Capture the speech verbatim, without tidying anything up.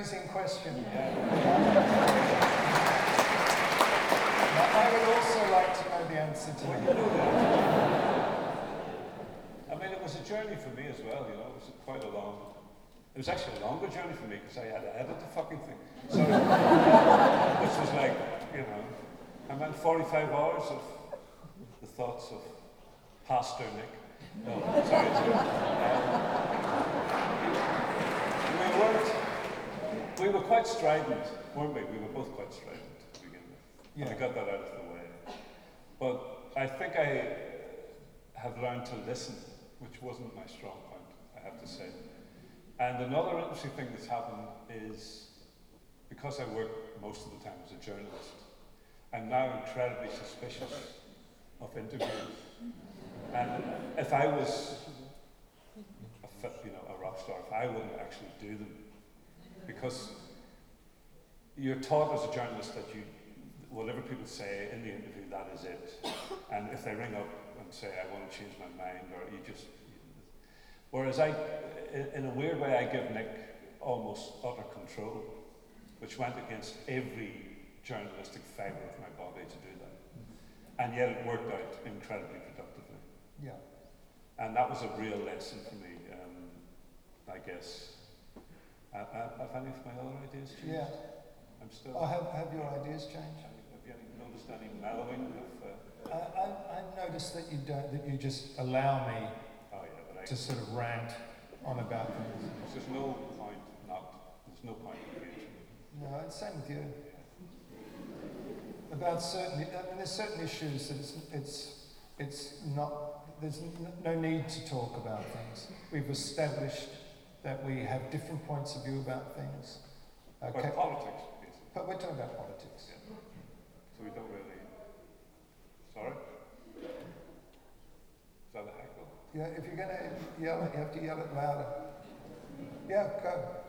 freezing question. Yeah. I would also like to know the answer to it. I mean, it was a journey for me as well, you know, it was quite a long, it was actually a longer journey for me because I had to edit the fucking thing. So, which was like, you know, I meant forty-five hours of the thoughts of Pastor Nick. No, sorry. Um, we weren't, we were quite strident, weren't we? We were both quite strident to begin with. Yeah. And I got that out of the way. But I think I have learned to listen, which wasn't my strong point, I have to say. And another interesting thing that's happened is, because I work most of the time as a journalist, I'm now incredibly suspicious of interviews. And if I was a, you know, a rock star, if I wouldn't actually do them, because you're taught as a journalist that you, whatever people say in the interview, that is it. And if they ring up and say, I want to change my mind, or you just, whereas I, in a weird way, I give Nick almost utter control, which went against every journalistic fibre of my body to do that. And yet it worked out incredibly productively. Yeah. And that was a real lesson for me, um, I guess. Uh, uh, have any of my other ideas changed? Yeah. I'm still. Oh, have, have your ideas changed? Have you noticed any mellowing of? Uh, I, I, I've noticed that you don't, that you just allow me oh yeah, but I, to sort of rant on about things. there's no point not. There's no point engaging. No, it's same with you. About certain, I mean, there's certain issues that it's, it's, it's not. There's n- no need to talk about things. We've established that we have different points of view about things. Okay. Okay. About politics, basically. But we're talking about politics. Yeah. So we don't really. Sorry? Is that a heckle? Yeah, if you're going to yell it, you have to yell it louder. Yeah, go.